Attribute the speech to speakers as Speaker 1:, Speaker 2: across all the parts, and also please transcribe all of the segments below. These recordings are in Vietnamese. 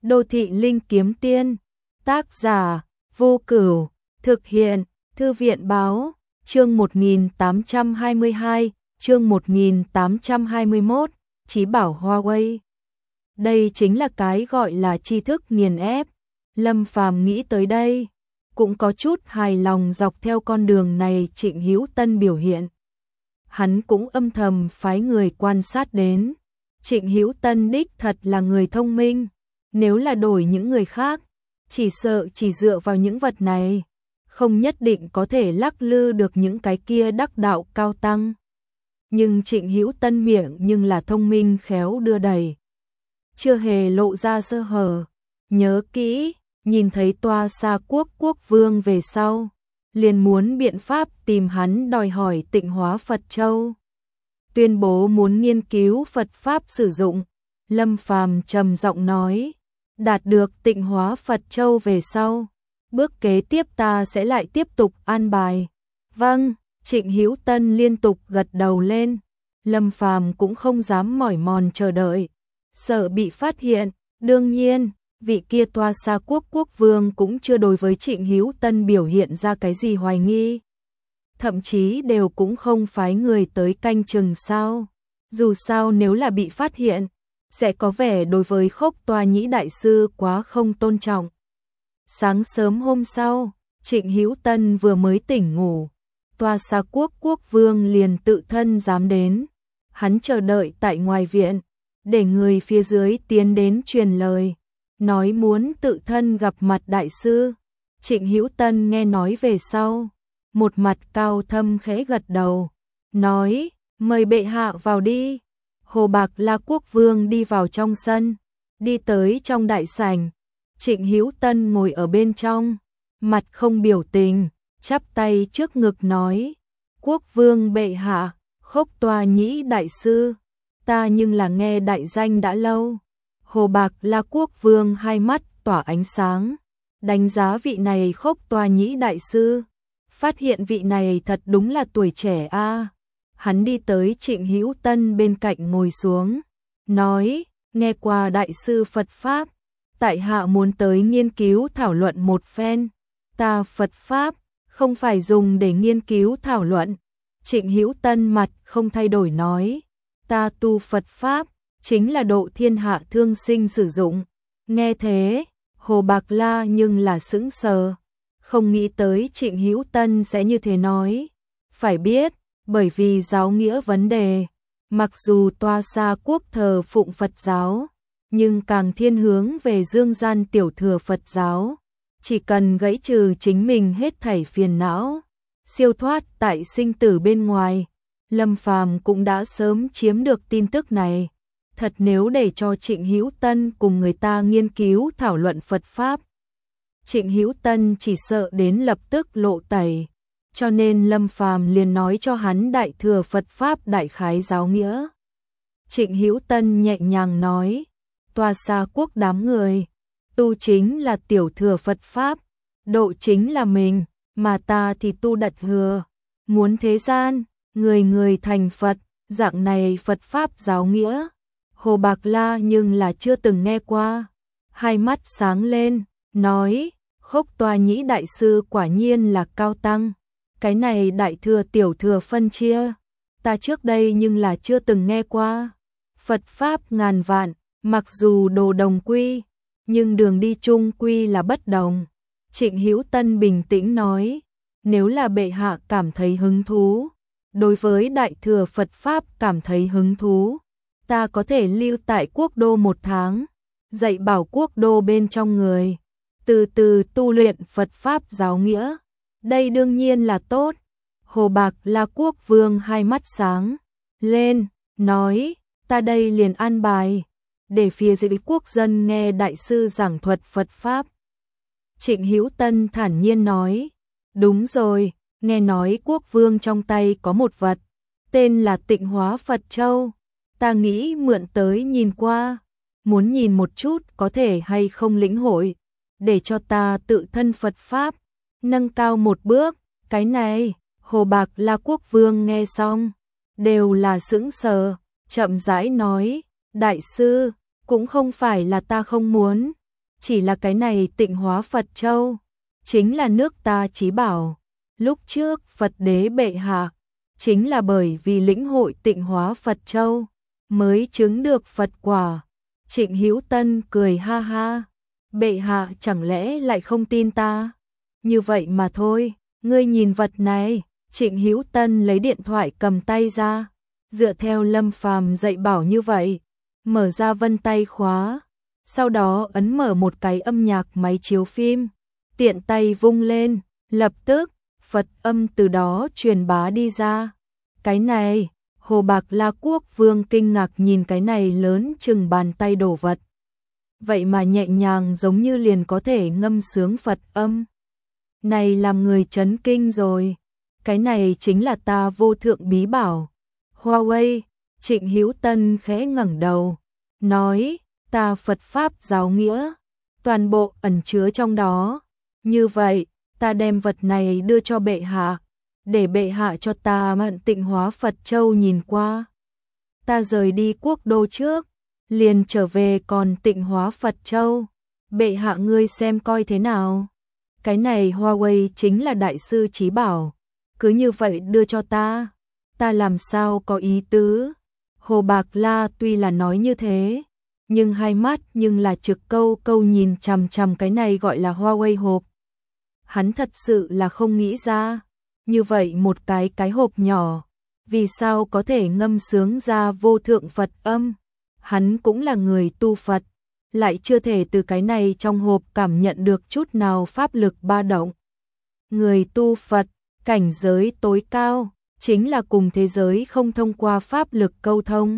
Speaker 1: Đô thị linh kiếm tiên, tác giả, Vô Cửu, thực hiện, Thư viện báo, chương 1822, chương 1821, Chí bảo Huawei. Đây chính là cái gọi là tri thức nghiền ép. Lâm Phàm nghĩ tới đây, cũng có chút hài lòng dọc theo con đường này Trịnh Hữu Tân biểu hiện. Hắn cũng âm thầm phái người quan sát đến. Trịnh Hữu Tân đích thật là người thông minh, nếu là đổi những người khác, chỉ sợ chỉ dựa vào những vật này, không nhất định có thể lắc lư được những cái kia đắc đạo cao tăng. Nhưng Trịnh Hữu Tân miệng nhưng là thông minh khéo đưa đẩy, chưa hề lộ ra sơ hở. Nhớ kỹ, nhìn thấy Toa Sa quốc vương về sau, liền muốn biện pháp tìm hắn đòi hỏi Tịnh Hóa Phật Châu. Tuyên bố muốn nghiên cứu Phật Pháp sử dụng, Lâm Phàm trầm giọng nói, đạt được Tịnh Hóa Phật Châu về sau, bước kế tiếp ta sẽ lại tiếp tục an bài. Vâng, Trịnh Hữu Tân liên tục gật đầu lên. Lâm Phàm cũng không dám mỏi mòn chờ đợi, sợ bị phát hiện. Đương nhiên, vị kia Toa Sa quốc vương cũng chưa đối với Trịnh Hữu Tân biểu hiện ra cái gì hoài nghi, thậm chí đều cũng không phái người tới canh chừng sao. Dù sao nếu là bị phát hiện, sẽ có vẻ đối với Khốc Toa Nhĩ đại sư quá không tôn trọng. Sáng sớm hôm sau, Trịnh Hữu Tân vừa mới tỉnh ngủ, Toa Sa quốc vương liền tự thân dám đến. Hắn chờ đợi tại ngoài viện, để người phía dưới tiến đến truyền lời, nói muốn tự thân gặp mặt đại sư. Trịnh Hữu Tân nghe nói về sau, một mặt cao thâm khẽ gật đầu, nói, mời bệ hạ vào đi. Hồ Bạc La quốc vương đi vào trong sân, đi tới trong đại sảnh. Trịnh Hữu Tân ngồi ở bên trong, mặt không biểu tình, chắp tay trước ngực nói, quốc vương bệ hạ, Khốc Toa Nhĩ đại sư, ta nhưng là nghe đại danh đã lâu. Hồ Bạc La quốc vương hai mắt tỏa ánh sáng, đánh giá vị này Khốc Toa Nhĩ đại sư, phát hiện vị này thật đúng là tuổi trẻ a. Hắn đi tới Trịnh Hữu Tân bên cạnh ngồi xuống, nói, nghe qua đại sư Phật Pháp, tại hạ muốn tới nghiên cứu thảo luận một phen. Ta Phật Pháp, không phải dùng để nghiên cứu thảo luận. Trịnh Hữu Tân mặt không thay đổi nói, ta tu Phật Pháp, chính là độ thiên hạ thương sinh sử dụng. Nghe thế, Hồ Bạc La nhưng là sững sờ, không nghĩ tới Trịnh Hữu Tân sẽ như thế nói. Phải biết, bởi vì giáo nghĩa vấn đề, mặc dù Toa Sa quốc thờ phụng Phật giáo, nhưng càng thiên hướng về dương gian tiểu thừa Phật giáo, chỉ cần gãy trừ chính mình hết thảy phiền não, siêu thoát tại sinh tử bên ngoài. Lâm Phàm cũng đã sớm chiếm được tin tức này. Thật nếu để cho Trịnh Hữu Tân cùng người ta nghiên cứu thảo luận Phật Pháp, Trịnh Hữu Tân chỉ sợ đến lập tức lộ tẩy. Cho nên Lâm Phàm liền nói cho hắn đại thừa Phật Pháp đại khái giáo nghĩa. Trịnh Hữu Tân nhẹ nhàng nói, Toa Sa quốc đám người, tu chính là tiểu thừa Phật Pháp, độ chính là mình, mà ta thì tu đại thừa, muốn thế gian, người người thành Phật, dạng này Phật Pháp giáo nghĩa. Hồ Bạc La nhưng là chưa từng nghe qua, hai mắt sáng lên, nói, Khốc Toa Nhĩ đại sư quả nhiên là cao tăng. Cái này đại thừa tiểu thừa phân chia, ta trước đây nhưng là chưa từng nghe qua. Phật Pháp ngàn vạn, mặc dù đồ đồng quy, nhưng đường đi chung quy là bất đồng. Trịnh Hữu Tân bình tĩnh nói, nếu là bệ hạ cảm thấy hứng thú, đối với đại thừa Phật Pháp cảm thấy hứng thú, ta có thể lưu tại quốc đô 1 tháng, dạy bảo quốc đô bên trong người, từ từ tu luyện Phật Pháp giáo nghĩa. Đây đương nhiên là tốt. Hồ Bạc La quốc vương hai mắt sáng lên, nói, ta đây liền an bài, để phía dưới quốc dân nghe đại sư giảng thuật Phật Pháp. Trịnh Hữu Tân thản nhiên nói, đúng rồi, nghe nói quốc vương trong tay có một vật, tên là Tịnh Hóa Phật Châu, ta nghĩ mượn tới nhìn qua, muốn nhìn một chút có thể hay không lĩnh hội, để cho ta tự thân Phật Pháp nâng cao một bước. Cái này, Hồ Bạc La quốc vương nghe xong, đều là sững sờ, chậm rãi nói, đại sư, cũng không phải là ta không muốn, chỉ là cái này Tịnh Hóa Phật Châu, chính là nước ta chí bảo. Lúc trước Phật đế bệ hạ, chính là bởi vì lĩnh hội Tịnh Hóa Phật Châu, mới chứng được Phật quả. Trịnh Hữu Tân cười ha ha, bệ hạ chẳng lẽ lại không tin ta? Như vậy mà thôi, ngươi nhìn vật này. Trịnh Hữu Tân lấy điện thoại cầm tay ra, dựa theo Lâm Phàm dạy bảo như vậy, mở ra vân tay khóa, sau đó ấn mở một cái âm nhạc máy chiếu phim, tiện tay vung lên, lập tức Phật âm từ đó truyền bá đi ra. Cái này, Hồ Bạc La Quốc Vương kinh ngạc nhìn cái này lớn chừng bàn tay đồ vật. Vậy mà nhẹ nhàng giống như liền có thể ngâm sướng Phật âm. Này làm người chấn kinh rồi. Cái này chính là ta vô thượng bí bảo. Huawei, Trịnh Hữu Tân khẽ ngẩng đầu, nói, ta Phật Pháp giáo nghĩa, toàn bộ ẩn chứa trong đó. Như vậy, ta đem vật này đưa cho bệ hạ, để bệ hạ cho ta mượn Tịnh Hóa Phật Châu nhìn qua. Ta rời đi quốc đô trước, liền trở về còn Tịnh Hóa Phật Châu. Bệ hạ ngươi xem coi thế nào. Cái này Huawei chính là đại sư chí bảo. Cứ như vậy đưa cho ta làm sao có ý tứ. Hồ Bạc La tuy là nói như thế, nhưng hai mắt nhưng là trực câu câu nhìn chằm chằm cái này gọi là Huawei hộp. Hắn thật sự là không nghĩ ra, như vậy một cái hộp nhỏ, vì sao có thể ngâm sướng ra vô thượng Phật âm. Hắn cũng là người tu Phật, lại chưa thể từ cái này trong hộp cảm nhận được chút nào pháp lực ba động. Người tu Phật, cảnh giới tối cao, chính là cùng thế giới không thông qua pháp lực câu thông.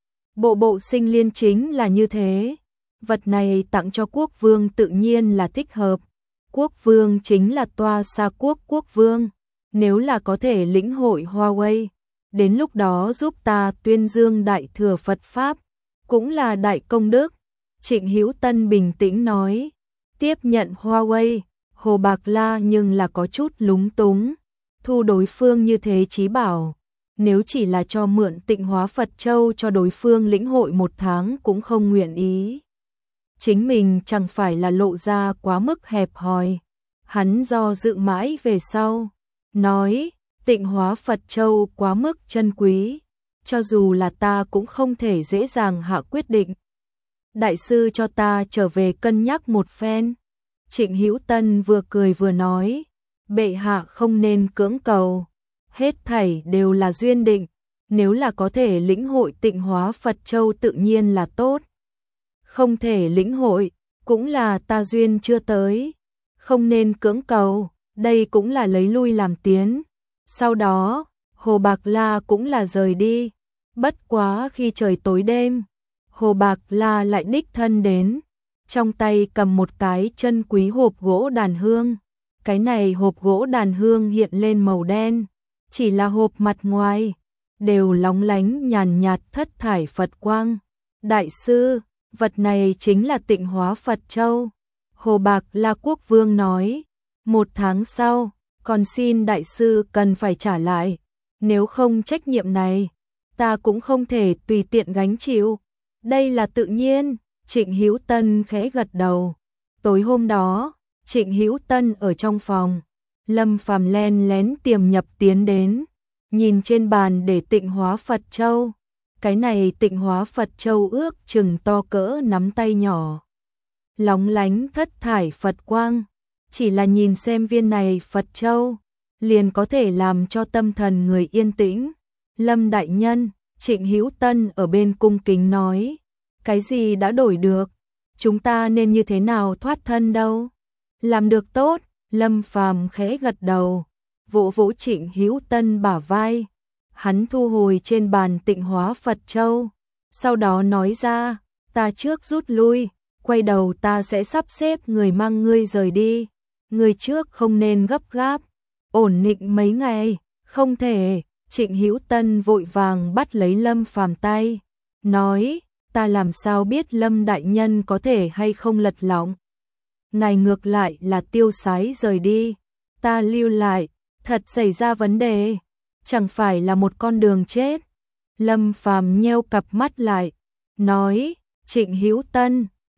Speaker 1: Bộ sinh liên chính là như thế. Vật này tặng cho quốc vương tự nhiên là thích hợp. Quốc vương chính là Toa Sa quốc vương. Nếu là có thể lĩnh hội Huawei, đến lúc đó giúp ta tuyên dương đại thừa Phật Pháp, cũng là đại công đức. Trịnh Hữu Tân bình tĩnh nói, tiếp nhận Huawei, Hồ Bạc La nhưng là có chút lúng túng. Thu đối phương như thế chí bảo, nếu chỉ là cho mượn Tịnh Hóa Phật Châu cho đối phương lĩnh hội 1 tháng cũng không nguyện ý. Chính mình chẳng phải là lộ ra quá mức hẹp hòi. Hắn do dự mãi về sau, nói, Tịnh Hóa Phật Châu quá mức chân quý, cho dù là ta cũng không thể dễ dàng hạ quyết định. Đại sư cho ta trở về cân nhắc một phen. Trịnh Hữu Tân vừa cười vừa nói, bệ hạ không nên cưỡng cầu, hết thảy đều là duyên định, nếu là có thể lĩnh hội Tịnh Hóa Phật Châu tự nhiên là tốt. Không thể lĩnh hội, cũng là ta duyên chưa tới, không nên cưỡng cầu, đây cũng là lấy lui làm tiến. Sau đó, Hồ Bạc La cũng là rời đi, bất quá khi trời tối đêm, Hồ Bạc La lại đích thân đến, trong tay cầm một cái chân quý hộp gỗ đàn hương. Cái này hộp gỗ đàn hương hiện lên màu đen, chỉ là hộp mặt ngoài, đều lóng lánh nhàn nhạt thất thải Phật quang. Đại sư, vật này chính là Tịnh Hóa Phật Châu. Hồ Bạc La Quốc Vương nói, 1 tháng sau, còn xin đại sư cần phải trả lại, nếu không trách nhiệm này, ta cũng không thể tùy tiện gánh chịu. Đây là tự nhiên. Trịnh Hữu Tân khẽ gật đầu. Tối hôm đó, Trịnh Hữu Tân ở trong phòng, Lâm Phàm len lén tiềm nhập tiến đến, nhìn trên bàn để Tịnh Hóa Phật Châu. Cái này Tịnh Hóa Phật Châu ước chừng to cỡ nắm tay nhỏ, lóng lánh thất thải Phật quang, chỉ là nhìn xem viên này Phật Châu, liền có thể làm cho tâm thần người yên tĩnh. Lâm đại nhân, Trịnh Hữu Tân ở bên cung kính nói, cái gì đã đổi được, chúng ta nên như thế nào thoát thân đâu. Làm được tốt. Lâm Phàm khẽ gật đầu, vỗ vỗ Trịnh Hữu Tân bả vai. Hắn thu hồi trên bàn Tịnh Hóa Phật Châu, sau đó nói ra, ta trước rút lui, quay đầu ta sẽ sắp xếp người mang ngươi rời đi. Ngươi trước không nên gấp gáp, ổn định mấy ngày. Không thể. Trịnh Hữu Tân vội vàng bắt lấy Lâm Phàm tay, nói, ta làm sao biết Lâm đại nhân có thể hay không lật lọng. Ngài ngược lại là tiêu sái rời đi, ta lưu lại, thật xảy ra vấn đề, chẳng phải là một con đường chết. Lâm Phàm nheo cặp mắt lại, nói, Trịnh Hữu Tân,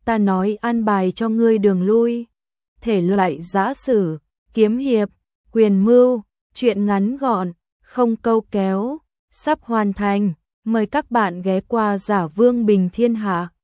Speaker 1: ta nói an bài cho ngươi đường lui. Thể loại giã sử, kiếm hiệp, quyền mưu, truyện ngắn gọn, không câu kéo, sắp hoàn thành. Mời các bạn ghé qua Giả Vương Bình Thiên Hạ.